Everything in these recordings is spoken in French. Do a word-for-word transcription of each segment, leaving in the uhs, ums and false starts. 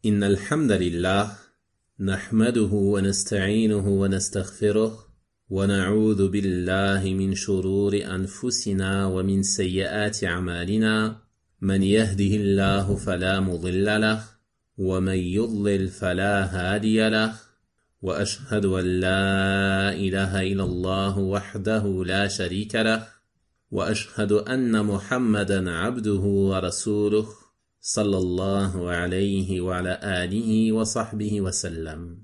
إن الحمد لله نحمده ونستعينه ونستغفره ونعوذ بالله من شرور أنفسنا ومن سيئات أعمالنا من يهده الله فلا مضل له ومن يضلل فلا هادي له وأشهد أن لا إله إلا الله وحده لا شريك له وأشهد أن محمدا عبده ورسوله صلى الله عليه وعلى آله وصحبه وسلم.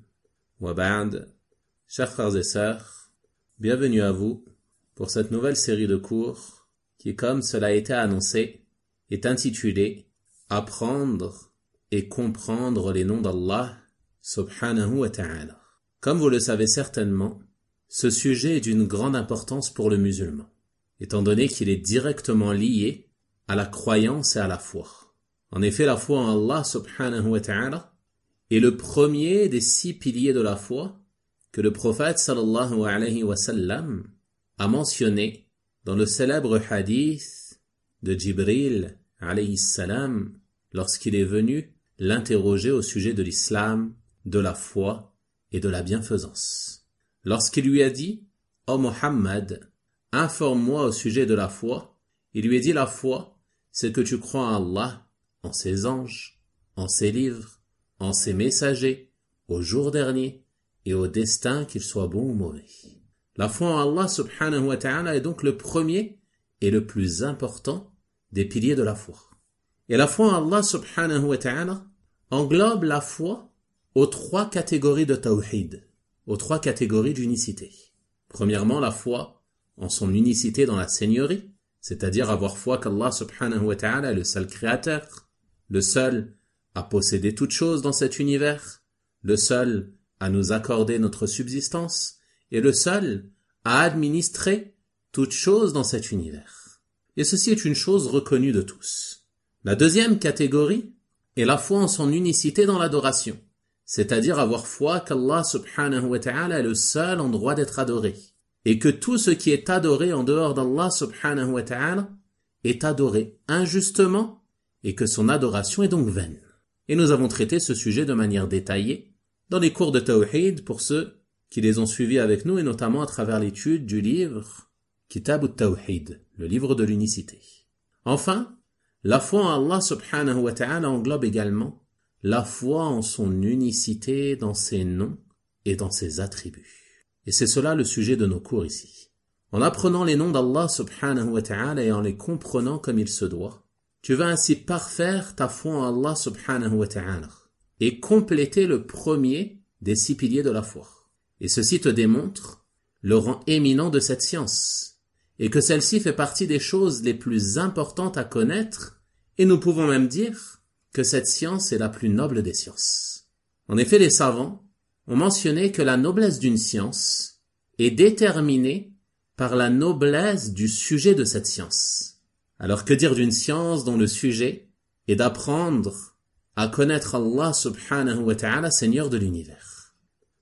وبعد, chers frères et sœurs, bienvenue à vous pour cette nouvelle série de cours qui, comme cela a été annoncé, est intitulée « Apprendre et comprendre les noms d'Allah subhanahu wa ta'ala ». Comme vous le savez certainement, ce sujet est d'une grande importance pour le musulman, étant donné qu'il est directement lié à la croyance et à la foi. En effet, la foi en Allah subhanahu wa ta'ala est le premier des six piliers de la foi que le prophète sallallahu alayhi wa sallam a mentionné dans le célèbre hadith de Jibril alayhi salam lorsqu'il est venu l'interroger au sujet de l'islam, de la foi et de la bienfaisance. Lorsqu'il lui a dit « Ô Muhammad, informe-moi au sujet de la foi », il lui a dit « La foi, c'est que tu crois en Allah, en ses anges, en ses livres, en ses messagers, au jour dernier et au destin qu'il soit bon ou mauvais. » La foi en Allah subhanahu wa ta'ala est donc le premier et le plus important des piliers de la foi. Et la foi en Allah subhanahu wa ta'ala englobe la foi aux trois catégories de tawhid, aux trois catégories d'unicité. Premièrement, la foi en son unicité dans la seigneurie, c'est-à-dire avoir foi qu'Allah subhanahu wa ta'ala est le seul créateur, le seul à posséder toutes choses dans cet univers, le seul à nous accorder notre subsistance, et le seul à administrer toutes choses dans cet univers. Et ceci est une chose reconnue de tous. La deuxième catégorie est la foi en son unicité dans l'adoration, c'est-à-dire avoir foi qu'Allah subhanahu wa ta'ala est le seul en droit d'être adoré, et que tout ce qui est adoré en dehors d'Allah subhanahu wa ta'ala est adoré injustement, et que son adoration est donc vaine. Et nous avons traité ce sujet de manière détaillée dans les cours de Tawhid pour ceux qui les ont suivis avec nous et notamment à travers l'étude du livre Kitab al-Tawhid, le livre de l'unicité. Enfin, la foi en Allah subhanahu wa ta'ala englobe également la foi en son unicité dans ses noms et dans ses attributs. Et c'est cela le sujet de nos cours ici. En apprenant les noms d'Allah subhanahu wa ta'ala et en les comprenant comme il se doit, tu vas ainsi parfaire ta foi en Allah subhanahu wa ta'ala et compléter le premier des six piliers de la foi. Et ceci te démontre le rang éminent de cette science et que celle-ci fait partie des choses les plus importantes à connaître et nous pouvons même dire que cette science est la plus noble des sciences. En effet, les savants ont mentionné que la noblesse d'une science est déterminée par la noblesse du sujet de cette science. Alors que dire d'une science dont le sujet est d'apprendre à connaître Allah subhanahu wa ta'ala, Seigneur de l'univers.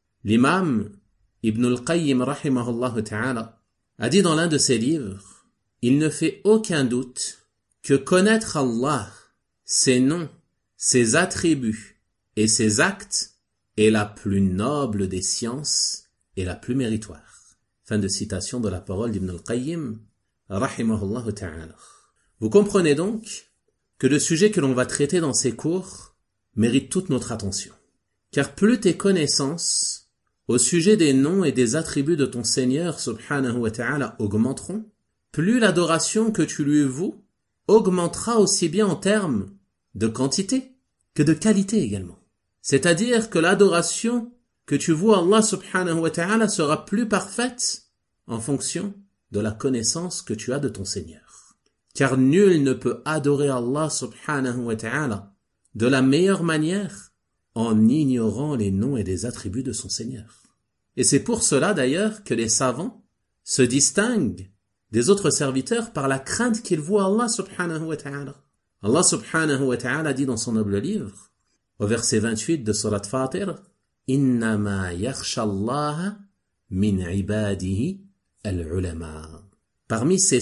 L'imam Ibn al-Qayyim rahimahullah ta'ala a dit dans l'un de ses livres « Il ne fait aucun doute que connaître Allah, ses noms, ses attributs et ses actes est la plus noble des sciences et la plus méritoire. » Fin de citation de la parole d'Ibn al-Qayyim rahimahullah ta'ala. Vous comprenez donc que le sujet que l'on va traiter dans ces cours mérite toute notre attention. Car plus tes connaissances au sujet des noms et des attributs de ton Seigneur subhanahu wa ta'ala augmenteront, plus l'adoration que tu lui voues augmentera aussi bien en termes de quantité que de qualité également. C'est-à-dire que l'adoration que tu voues à Allah subhanahu wa ta'ala sera plus parfaite en fonction de la connaissance que tu as de ton Seigneur. Car nul ne peut adorer Allah subhanahu wa ta'ala de la meilleure manière en ignorant les noms et les attributs de son Seigneur. Et c'est pour cela d'ailleurs que les savants se distinguent des autres serviteurs par la crainte qu'ils voient Allah subhanahu wa ta'ala. Allah subhanahu wa ta'ala dit dans son noble livre, au verset vingt-huit de Surat Fatir, « Innama yakhsha Allah min ibadihi al-ulama » Parmi ses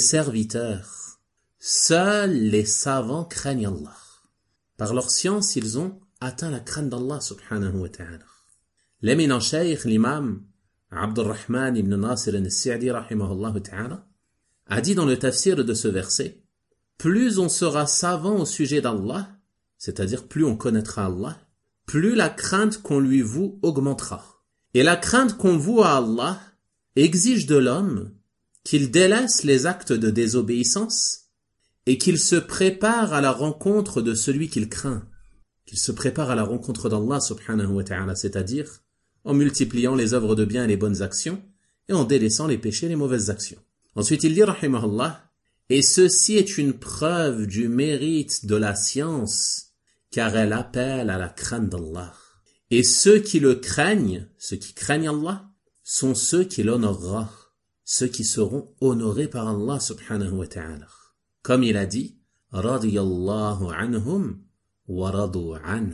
serviteurs, seuls les savants craignent Allah. Par leur science, ils ont atteint la crainte d'Allah subhanahu wa ta'ala. L'éminent cheikh, l'imam Abdurrahman ibn Nasir al-Sa'di rahimahullah ta'ala, a dit dans le tafsir de ce verset, plus on sera savant au sujet d'Allah, c'est-à-dire plus on connaîtra Allah, plus la crainte qu'on lui voue augmentera. Et la crainte qu'on voue à Allah exige de l'homme qu'il délaisse les actes de désobéissance et qu'il se prépare à la rencontre de celui qu'il craint, qu'il se prépare à la rencontre d'Allah subhanahu wa ta'ala, c'est-à-dire en multipliant les œuvres de bien et les bonnes actions et en délaissant les péchés et les mauvaises actions. Ensuite il dit rahimahullah, et ceci est une preuve du mérite de la science, car elle appelle à la crainte d'Allah. Et ceux qui le craignent, ceux qui craignent Allah, sont ceux qui l'honorera, ceux qui seront honorés par Allah subhanahu wa ta'ala. Comme il a dit, radiyallahu anhum wa radu an,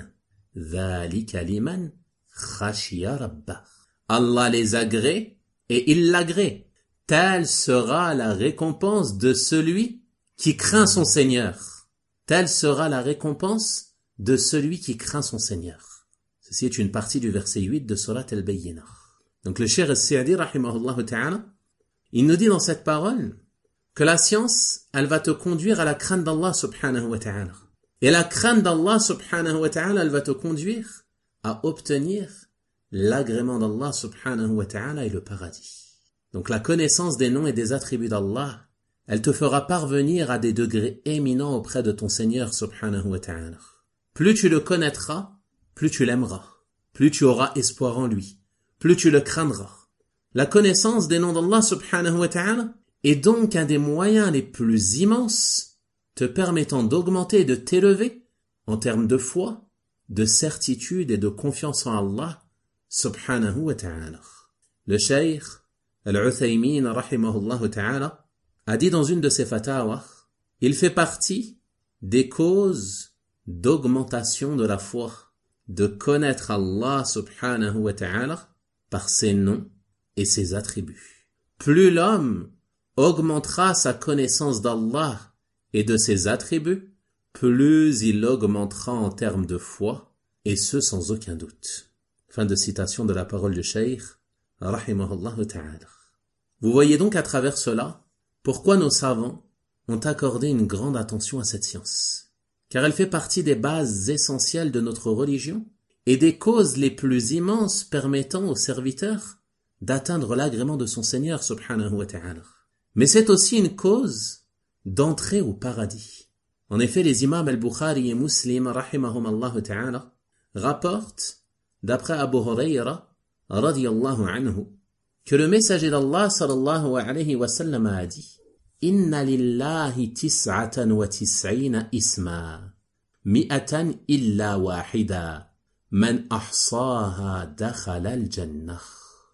dhalika liman khashiya rabbah. Allah les agrée et il l'agrée. Telle sera la récompense de celui qui craint son Seigneur. Telle sera la récompense de celui qui craint son Seigneur. Ceci est une partie du verset huit de Surat Al-Bayyinah. Donc le Cheikh Al-Sa'di rahimahullah ta'ala, il nous dit dans cette parole que la science, elle va te conduire à la crainte d'Allah subhanahu wa ta'ala. Et la crainte d'Allah subhanahu wa ta'ala, elle va te conduire à obtenir l'agrément d'Allah subhanahu wa ta'ala et le paradis. Donc la connaissance des noms et des attributs d'Allah, elle te fera parvenir à des degrés éminents auprès de ton Seigneur subhanahu wa ta'ala. Plus tu le connaîtras, plus tu l'aimeras, plus tu auras espoir en lui, plus tu le craindras. La connaissance des noms d'Allah subhanahu wa ta'ala est donc un des moyens les plus immenses te permettant d'augmenter et de t'élever en termes de foi, de certitude et de confiance en Allah subhanahu wa ta'ala. Le cheikh Al-Uthaymin rahimahullah ta'ala a dit dans une de ses fatawas, il fait partie des causes d'augmentation de la foi, de connaître Allah subhanahu wa ta'ala par ses noms et ses attributs. Plus l'homme augmentera sa connaissance d'Allah et de ses attributs, plus il augmentera en termes de foi, et ce sans aucun doute. Fin de citation de la parole du cheikh, rahimahullah ta'ala. Vous voyez donc à travers cela, pourquoi nos savants ont accordé une grande attention à cette science. Car elle fait partie des bases essentielles de notre religion et des causes les plus immenses permettant aux serviteurs d'atteindre l'agrément de son Seigneur subhanahu wa ta'ala. Mais c'est aussi une cause d'entrer au paradis. En effet, les imams al-Bukhari et Muslim rahimahumallahu ta'ala rapportent, d'après Abu Hurayra radiyallahu anhu, que le messager d'Allah sallallahu alayhi wa sallam a dit: Inna lillahi tis'atan wa tis'ina isma, mi'atan illa wahida, man ahsaha dakhala al-jannah.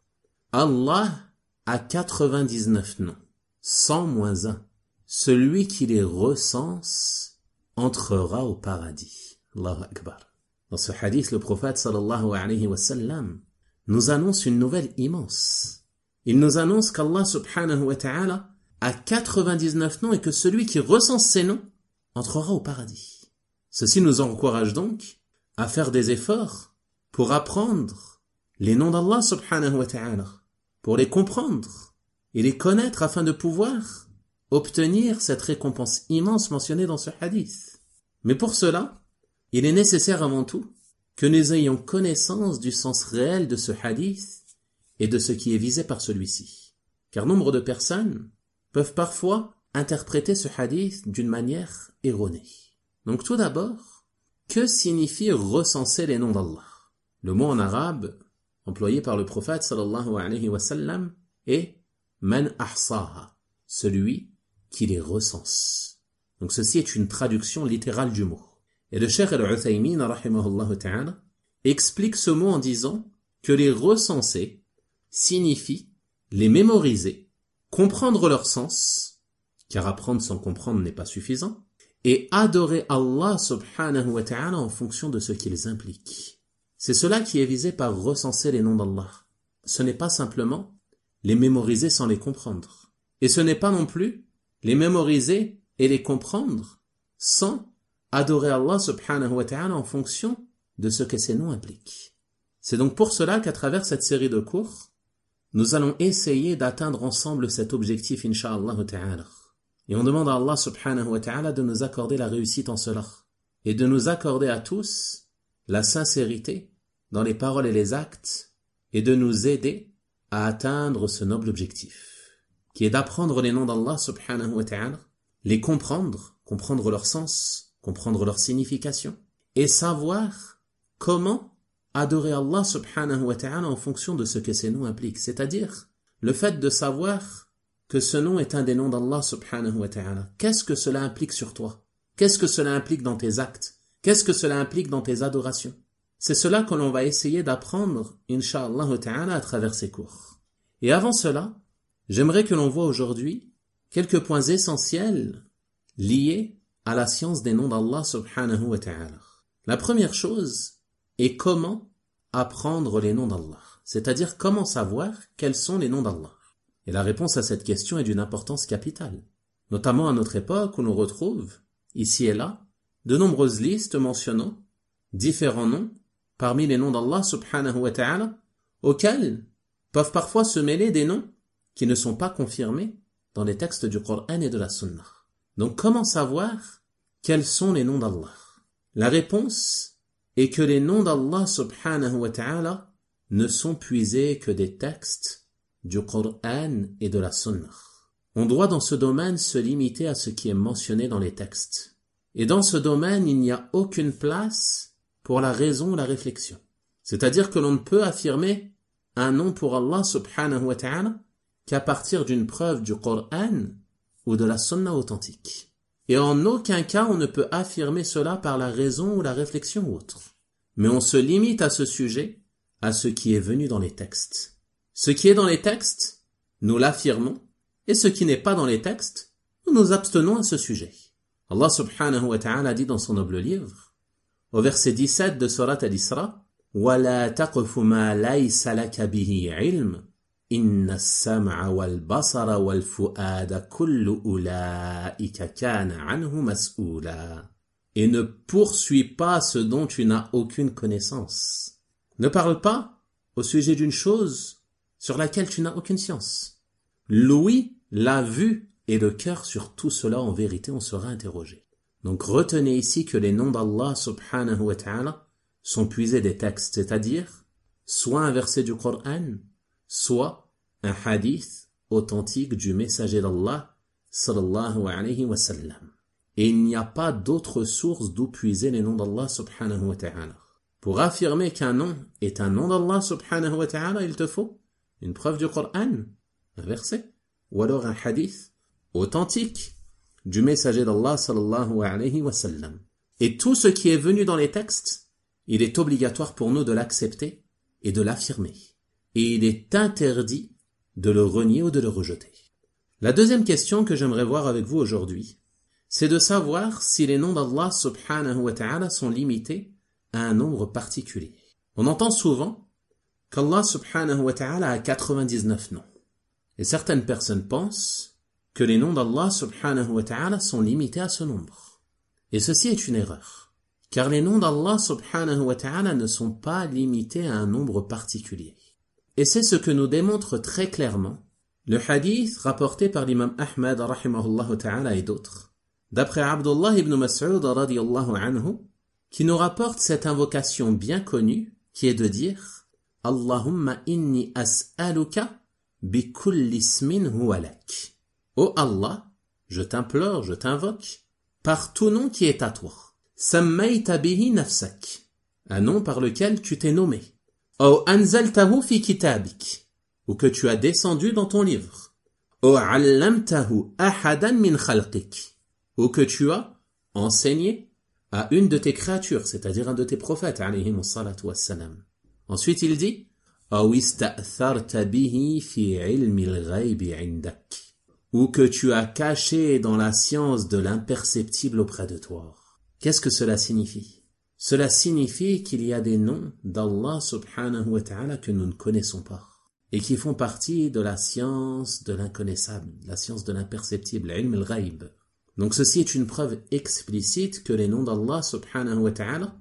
Allah a quatre-vingt-dix-neuf noms, cent moins un. Celui qui les recense entrera au paradis. Allahu Akbar. Dans ce hadith, le prophète sallallahu alayhi wa sallam nous annonce une nouvelle immense. Il nous annonce qu'Allah subhanahu wa ta'ala a quatre-vingt-dix-neuf noms et que celui qui recense ces noms entrera au paradis. Ceci nous encourage donc à faire des efforts pour apprendre les noms d'Allah subhanahu wa ta'ala, pour les comprendre et les connaître afin de pouvoir obtenir cette récompense immense mentionnée dans ce hadith. Mais pour cela, il est nécessaire avant tout que nous ayons connaissance du sens réel de ce hadith et de ce qui est visé par celui-ci. Car nombre de personnes peuvent parfois interpréter ce hadith d'une manière erronée. Donc tout d'abord, que signifie recenser les noms d'Allah? Le mot en arabe employé par le prophète sallallahu alayhi wa sallam est man ahsaha, celui qui les recense. Donc ceci est une traduction littérale du mot. Et le cheikh al-Uthaymin rahimahullah ta'ala explique ce mot en disant que les recenser signifie les mémoriser, comprendre leur sens, car apprendre sans comprendre n'est pas suffisant, et adorer Allah subhanahu wa ta'ala en fonction de ce qu'ils impliquent. C'est cela qui est visé par recenser les noms d'Allah. Ce n'est pas simplement les mémoriser sans les comprendre. Et ce n'est pas non plus les mémoriser et les comprendre sans adorer Allah subhanahu wa ta'ala en fonction de ce que ces noms impliquent. C'est donc pour cela qu'à travers cette série de cours, nous allons essayer d'atteindre ensemble cet objectif, incha'Allah ta'ala. Et on demande à Allah subhanahu wa ta'ala de nous accorder la réussite en cela, et de nous accorder à tous la sincérité dans les paroles et les actes, et de nous aider à atteindre ce noble objectif, qui est d'apprendre les noms d'Allah subhanahu wa ta'ala, les comprendre, comprendre leur sens, comprendre leur signification, et savoir comment adorer Allah subhanahu wa ta'ala en fonction de ce que ces noms impliquent, c'est-à-dire le fait de savoir que ce nom est un des noms d'Allah subhanahu wa ta'ala. Qu'est-ce que cela implique sur toi? Qu'est-ce que cela implique dans tes actes? Qu'est-ce que cela implique dans tes adorations? C'est cela que l'on va essayer d'apprendre, incha'Allah ta'ala, à travers ces cours. Et avant cela, j'aimerais que l'on voit aujourd'hui quelques points essentiels liés à la science des noms d'Allah subhanahu wa ta'ala. La première chose est comment apprendre les noms d'Allah, c'est-à-dire comment savoir quels sont les noms d'Allah. Et la réponse à cette question est d'une importance capitale, notamment à notre époque où l'on retrouve, ici et là, de nombreuses listes mentionnant différents noms parmi les noms d'Allah subhanahu wa ta'ala, auxquels peuvent parfois se mêler des noms qui ne sont pas confirmés dans les textes du Coran et de la Sunna. Donc comment savoir quels sont les noms d'Allah? La réponse est que les noms d'Allah subhanahu wa ta'ala ne sont puisés que des textes du Coran et de la Sunna. On doit dans ce domaine se limiter à ce qui est mentionné dans les textes. Et dans ce domaine, il n'y a aucune place pour la raison ou la réflexion. C'est-à-dire que l'on ne peut affirmer un nom pour Allah subhanahu wa ta'ala qu'à partir d'une preuve du Coran ou de la Sunna authentique. Et en aucun cas on ne peut affirmer cela par la raison ou la réflexion ou autre. Mais on se limite à ce sujet, à ce qui est venu dans les textes. Ce qui est dans les textes, nous l'affirmons, et ce qui n'est pas dans les textes, nous nous abstenons à ce sujet. Allah subhanahu wa ta'ala dit dans son noble livre, au verset dix-sept de Surat Al-Isra, وَلَا تَقْفُ مَا لَيْسَ لَكَ بِهِ عِلْمٍ إِنَّ السَّمْعَ وَالْبَصَرَ وَالْفُؤَادَ كُلُّ أُولَئِكَ كَانَ عَنْهُ مَسْئُولًا. Et ne poursuis pas ce dont tu n'as aucune connaissance. Ne parle pas au sujet d'une chose sur laquelle tu n'as aucune science. L'ouïe, la vue et le cœur sur tout cela, en vérité, on sera interrogé. Donc retenez ici que les noms d'Allah subhanahu wa ta'ala sont puisés des textes, c'est-à-dire soit un verset du Coran, soit un hadith authentique du messager d'Allah sallallahu alayhi wa sallam. Et il n'y a pas d'autre source d'où puiser les noms d'Allah subhanahu wa ta'ala. Pour affirmer qu'un nom est un nom d'Allah subhanahu wa ta'ala, il te faut une preuve du Coran, un verset, ou alors un hadith authentique du messager d'Allah sallallahu alayhi wa sallam. Et tout ce qui est venu dans les textes, il est obligatoire pour nous de l'accepter et de l'affirmer. Et il est interdit de le renier ou de le rejeter. La deuxième question que j'aimerais voir avec vous aujourd'hui, c'est de savoir si les noms d'Allah subhanahu wa ta'ala sont limités à un nombre particulier. On entend souvent qu'Allah subhanahu wa ta'ala a quatre-vingt-dix-neuf noms. Et certaines personnes pensent que les noms d'Allah subhanahu wa ta'ala sont limités à ce nombre. Et ceci est une erreur. Car les noms d'Allah subhanahu wa ta'ala ne sont pas limités à un nombre particulier. Et c'est ce que nous démontre très clairement le hadith rapporté par l'imam Ahmad rahimahullah ta'ala et d'autres, d'après Abdullah ibn Mas'ud radiyallahu anhu, qui nous rapporte cette invocation bien connue qui est de dire « Allahumma inni as'aluka bi kulli ismin huwa lak » Ô Allah, je t'implore, je t'invoque, par tout nom qui est à toi. Sammayta bihi nafsak, un nom par lequel tu t'es nommé. Ou anzaltahu fi kitabik, ou que tu as descendu dans ton livre. Ou allamtahu ahadan min khalqik, ou que tu as enseigné à une de tes créatures, c'est-à-dire un de tes prophètes, alayhimus salatu wassalam. Ensuite il dit, ou ista'tharta bihi fi ilmi al-ghaybi indak, ou que tu as caché dans la science de l'imperceptible auprès de toi. Qu'est-ce que cela signifie? Cela signifie qu'il y a des noms d'Allah subhanahu wa ta'ala que nous ne connaissons pas et qui font partie de la science de l'inconnaissable, la science de l'imperceptible, ilm al-ghayb. Donc ceci est une preuve explicite que les noms d'Allah subhanahu wa ta'ala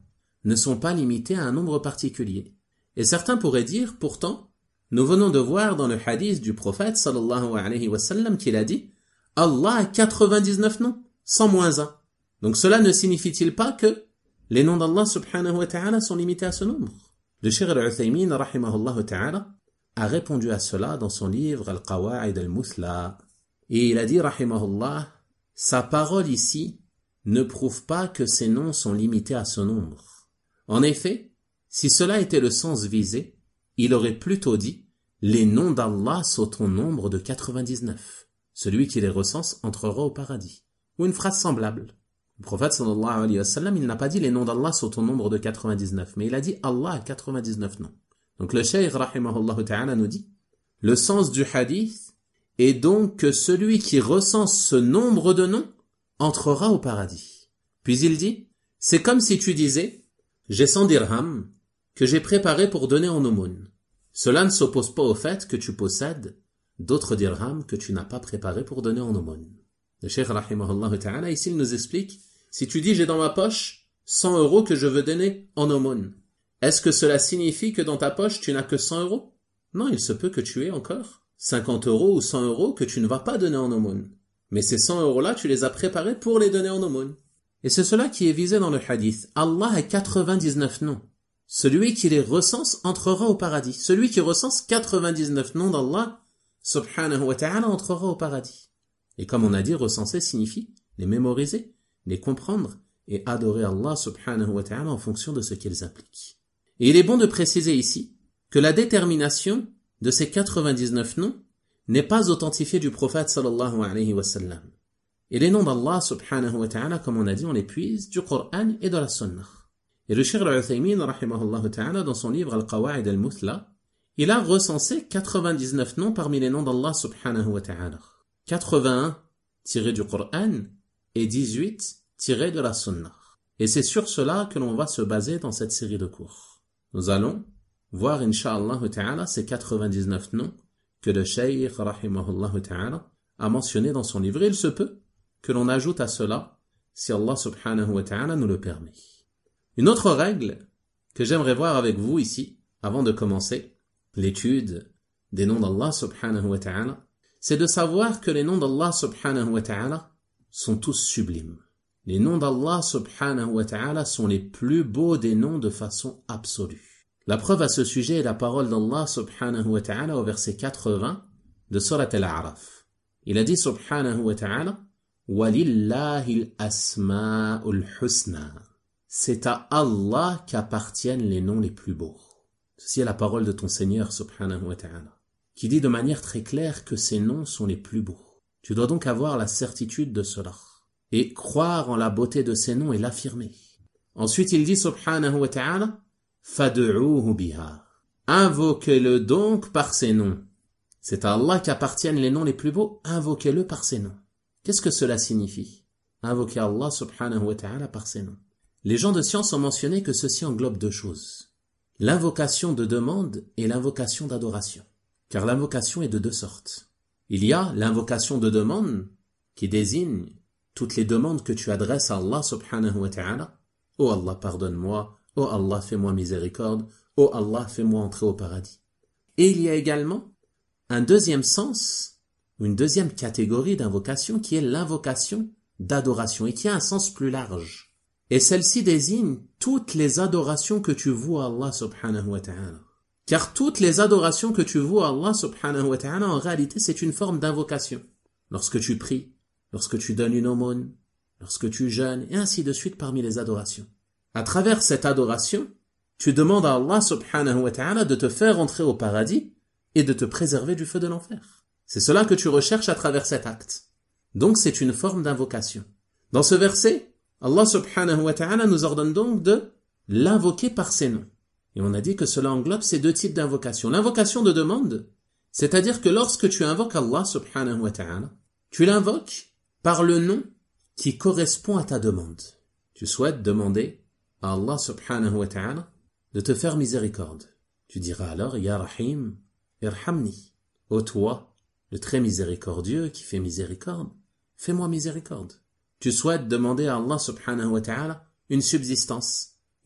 ne sont pas limités à un nombre particulier. Et certains pourraient dire, pourtant, nous venons de voir dans le hadith du prophète sallallahu alayhi wa sallam qu'il a dit « Allah a quatre-vingt-dix-neuf noms, sans moins un ». Donc cela ne signifie-t-il pas que les noms d'Allah subhanahu wa ta'ala sont limités à ce nombre? Le Cheikh al-Uthaymin rahimahullah ta'ala a répondu à cela dans son livre Al-Qawa'id al-Muthla. Et il a dit rahimahullah, sa parole ici ne prouve pas que ces noms sont limités à ce nombre. En effet, si cela était le sens visé, il aurait plutôt dit « Les noms d'Allah sont au nombre de quatre-vingt-dix-neuf. Celui qui les recense entrera au paradis. » Ou une phrase semblable. Le prophète sallallahu alayhi wa sallam, il n'a pas dit « Les noms d'Allah sont au nombre de quatre-vingt-dix-neuf », mais il a dit « Allah a quatre-vingt-dix-neuf noms. » Donc le Cheikh rahimahullah ta'ala nous dit « Le sens du hadith est donc que celui qui recense ce nombre de noms entrera au paradis. » Puis il dit « C'est comme si tu disais « J'ai cent dirhams que j'ai préparés pour donner en aumône. Cela ne s'oppose pas au fait que tu possèdes d'autres dirhams que tu n'as pas préparés pour donner en aumône. » Le Cheikh rahimahullah ta'ala ici il nous explique « Si tu dis j'ai dans ma poche cent euros que je veux donner en aumône, est-ce que cela signifie que dans ta poche tu n'as que cent euros? Non, il se peut que tu aies encore cinquante euros ou cent euros que tu ne vas pas donner en aumône. Mais ces cent euros-là, tu les as préparés pour les donner en aumône. » Et c'est cela qui est visé dans le hadith. Allah a quatre-vingt-dix-neuf noms. Celui qui les recense entrera au paradis. Celui qui recense quatre-vingt-dix-neuf noms d'Allah, subhanahu wa ta'ala, entrera au paradis. Et comme on a dit, recenser signifie les mémoriser, les comprendre et adorer Allah subhanahu wa ta'ala en fonction de ce qu'ils impliquent. Et il est bon de préciser ici que la détermination de ces quatre-vingt-dix-neuf noms n'est pas authentifiée du prophète sallallahu alayhi wa sallam. Et les noms d'Allah subhanahu wa ta'ala, comme on a dit, on les puise du Coran et de la Sunnah. Et le Cheikh al-Uthaymin rahimahullah ta'ala, dans son livre Al-Qawa'id al-Muthla, il a recensé quatre-vingt-dix-neuf noms parmi les noms d'Allah subhanahu wa ta'ala. quatre-vingt-un tirés du Coran et dix-huit tirés de la Sunnah. Et c'est sur cela que l'on va se baser dans cette série de cours. Nous allons voir, incha'Allah ta'ala, ces quatre-vingt-dix-neuf noms que le Cheikh rahimahullah ta'ala a mentionné dans son livre. Il se peut que l'on ajoute à cela, si Allah subhanahu wa ta'ala nous le permet. Une autre règle que j'aimerais voir avec vous ici, avant de commencer l'étude des noms d'Allah subhanahu wa ta'ala, c'est de savoir que les noms d'Allah subhanahu wa ta'ala sont tous sublimes. Les noms d'Allah subhanahu wa ta'ala sont les plus beaux des noms de façon absolue. La preuve à ce sujet est la parole d'Allah subhanahu wa ta'ala au verset quatre-vingts de Surat Al-A'raf. Il a dit subhanahu wa ta'ala « Walillahi al-asma'ul husna » C'est à Allah qu'appartiennent les noms les plus beaux. Ceci est la parole de ton Seigneur subhanahu wa ta'ala, qui dit de manière très claire que ces noms sont les plus beaux. Tu dois donc avoir la certitude de cela, et croire en la beauté de ces noms et l'affirmer. Ensuite il dit subhanahu wa ta'ala « Fad'uuhu biha » Invoquez-le donc par ces noms. C'est à Allah qu'appartiennent les noms les plus beaux, invoquez-le par ces noms. Qu'est-ce que cela signifie? Invoquer Allah subhanahu wa ta'ala par ces noms. Les gens de science ont mentionné que ceci englobe deux choses. L'invocation de demande et l'invocation d'adoration. Car l'invocation est de deux sortes. Il y a l'invocation de demande qui désigne toutes les demandes que tu adresses à Allah subhanahu wa ta'ala. « Oh Allah, pardonne-moi. Oh Allah, fais-moi miséricorde. Oh Allah, fais-moi entrer au paradis. » Et il y a également un deuxième sens, ou une deuxième catégorie d'invocation qui est l'invocation d'adoration et qui a un sens plus large. Et celle-ci désigne toutes les adorations que tu voues à Allah subhanahu wa ta'ala. Car toutes les adorations que tu voues à Allah subhanahu wa ta'ala, en réalité, c'est une forme d'invocation. Lorsque tu pries, lorsque tu donnes une aumône, lorsque tu jeûnes, et ainsi de suite parmi les adorations. À travers cette adoration, tu demandes à Allah subhanahu wa ta'ala de te faire entrer au paradis et de te préserver du feu de l'enfer. C'est cela que tu recherches à travers cet acte. Donc c'est une forme d'invocation. Dans ce verset, Allah subhanahu wa ta'ala nous ordonne donc de l'invoquer par ses noms. Et on a dit que cela englobe ces deux types d'invocation. L'invocation de demande, c'est-à-dire que lorsque tu invoques Allah subhanahu wa ta'ala, tu l'invoques par le nom qui correspond à ta demande. Tu souhaites demander à Allah subhanahu wa ta'ala de te faire miséricorde. Tu diras alors, Ya Rahim, Irhamni. Ô toi, le très miséricordieux qui fait miséricorde, fais-moi miséricorde. Tu souhaites demander à Allah subhanahu wa ta'ala une subsistance,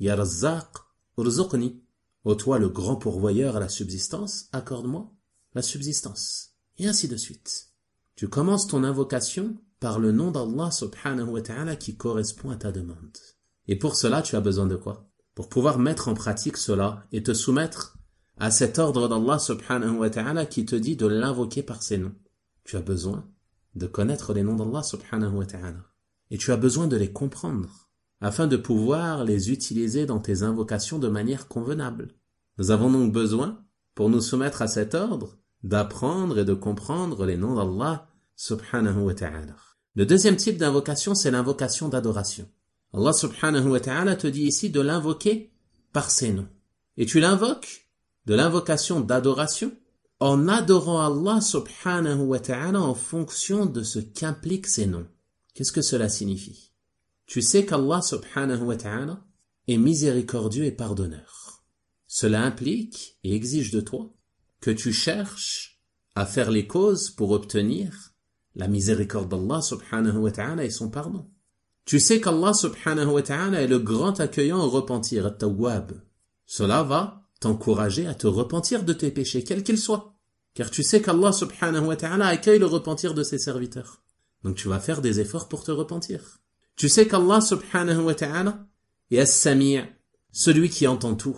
Ya Razzaq, urzuqni. Ô toi le grand pourvoyeur à la subsistance, accorde-moi la subsistance. Et ainsi de suite. Tu commences ton invocation par le nom d'Allah subhanahu wa ta'ala qui correspond à ta demande. Et pour cela, tu as besoin de quoi? Pour pouvoir mettre en pratique cela et te soumettre à cet ordre d'Allah subhanahu wa ta'ala qui te dit de l'invoquer par ses noms. Tu as besoin de connaître les noms d'Allah subhanahu wa ta'ala. Et tu as besoin de les comprendre afin de pouvoir les utiliser dans tes invocations de manière convenable. Nous avons donc besoin, pour nous soumettre à cet ordre, d'apprendre et de comprendre les noms d'Allah subhanahu wa ta'ala. Le deuxième type d'invocation, c'est l'invocation d'adoration. Allah subhanahu wa ta'ala te dit ici de l'invoquer par ses noms. Et tu l'invoques de l'invocation d'adoration en adorant Allah subhanahu wa ta'ala en fonction de ce qu'impliquent ces noms. Qu'est-ce que cela signifie? Tu sais qu'Allah subhanahu wa ta'ala est miséricordieux et pardonneur. Cela implique et exige de toi que tu cherches à faire les causes pour obtenir la miséricorde d'Allah subhanahu wa ta'ala et son pardon. Tu sais qu'Allah subhanahu wa ta'ala est le grand accueillant au repentir, at-tawwab. Cela va t'encourager à te repentir de tes péchés, quels qu'ils soient. Car tu sais qu'Allah subhanahu wa ta'ala accueille le repentir de ses serviteurs. Donc tu vas faire des efforts pour te repentir. Tu sais qu'Allah subhanahu wa ta'ala est as-sami', celui qui entend tout.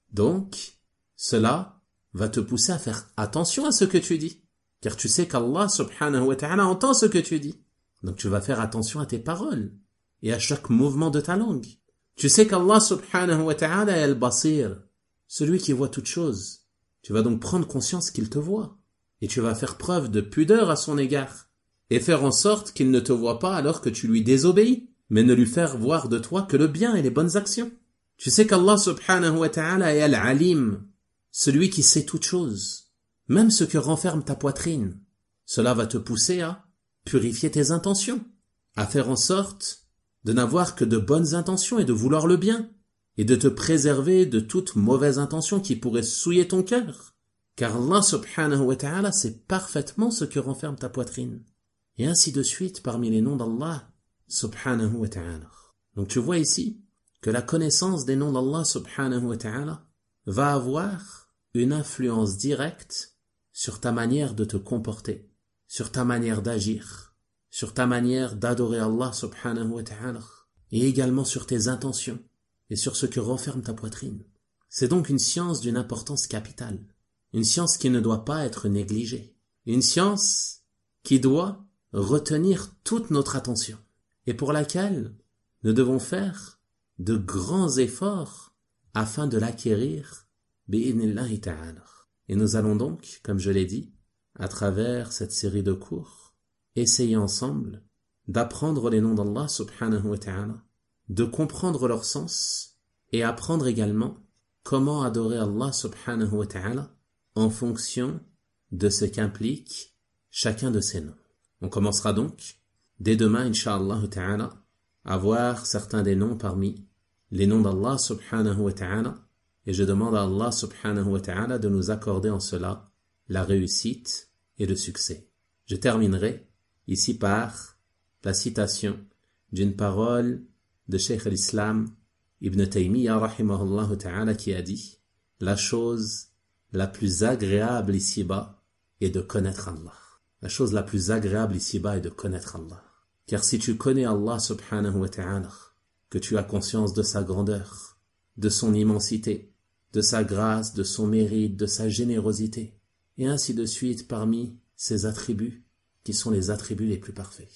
Donc, cela va te pousser à faire attention à ce que tu dis. Car tu sais qu'Allah subhanahu wa ta'ala entend ce que tu dis. Donc tu vas faire attention à tes paroles et à chaque mouvement de ta langue. Tu sais qu'Allah subhanahu wa ta'ala est al-basir, celui qui voit toutes choses. Tu vas donc prendre conscience qu'il te voit. Et tu vas faire preuve de pudeur à son égard. Et faire en sorte qu'il ne te voit pas alors que tu lui désobéis, mais ne lui faire voir de toi que le bien et les bonnes actions. Tu sais qu'Allah subhanahu wa ta'ala est al-alim, celui qui sait toutes choses, même ce que renferme ta poitrine. Cela va te pousser à purifier tes intentions, à faire en sorte de n'avoir que de bonnes intentions et de vouloir le bien, et de te préserver de toute mauvaise intention qui pourrait souiller ton cœur. Car Allah subhanahu wa ta'ala sait parfaitement ce que renferme ta poitrine. Et ainsi de suite parmi les noms d'Allah subhanahu wa ta'ala. Donc tu vois ici que la connaissance des noms d'Allah subhanahu wa ta'ala va avoir une influence directe sur ta manière de te comporter, sur ta manière d'agir, sur ta manière d'adorer Allah subhanahu wa ta'ala, et également sur tes intentions et sur ce que renferme ta poitrine. C'est donc une science d'une importance capitale, une science qui ne doit pas être négligée, une science qui doit retenir toute notre attention, et pour laquelle nous devons faire de grands efforts afin de l'acquérir bi'idhnillahi ta'ala. Et nous allons donc, comme je l'ai dit, à travers cette série de cours, essayer ensemble d'apprendre les noms d'Allah subhanahu wa ta'ala, de comprendre leur sens et apprendre également comment adorer Allah subhanahu wa ta'ala en fonction de ce qu'implique chacun de ces noms. On commencera donc dès demain, incha'Allah ta'ala, à voir certains des noms parmi les noms d'Allah subhanahu wa ta'ala, et je demande à Allah subhanahu wa ta'ala de nous accorder en cela la réussite et le succès. Je terminerai ici par la citation d'une parole de Cheikh al-Islam Ibn Taymiyyah rahimahullah ta'ala qui a dit: la chose la plus agréable ici-bas est de connaître Allah. La chose la plus agréable ici-bas est de connaître Allah. Car si tu connais Allah subhanahu wa ta'ala, que tu as conscience de sa grandeur, de son immensité, de sa grâce, de son mérite, de sa générosité, et ainsi de suite parmi ses attributs, qui sont les attributs les plus parfaits,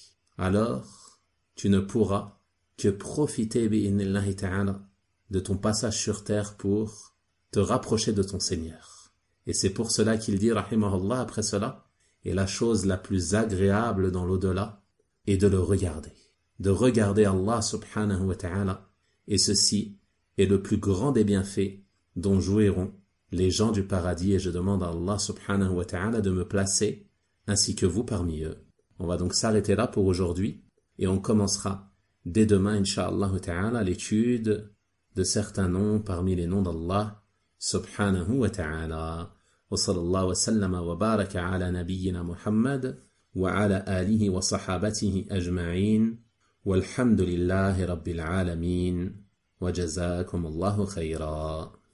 alors tu ne pourras que profiter bi'idhnillahi ta'ala de ton passage sur terre pour te rapprocher de ton Seigneur. Et c'est pour cela qu'il dit, rahimahullah, après cela, et la chose la plus agréable dans l'au-delà est de le regarder, de regarder Allah subhanahu wa ta'ala, et ceci est le plus grand des bienfaits dont jouiront les gens du paradis, et je demande à Allah subhanahu wa ta'ala de me placer ainsi que vous parmi eux. On va donc s'arrêter là pour aujourd'hui et on commencera dès demain incha'Allah ta'ala l'étude de certains noms parmi les noms d'Allah subhanahu wa ta'ala. Wa sallallahu wa sallama wa baraka ala nabiyyina Muhammad wa ala alihi wa sahabatihi ajma'in walhamdulillahi rabbil alamin. وجزاكم الله خيرا.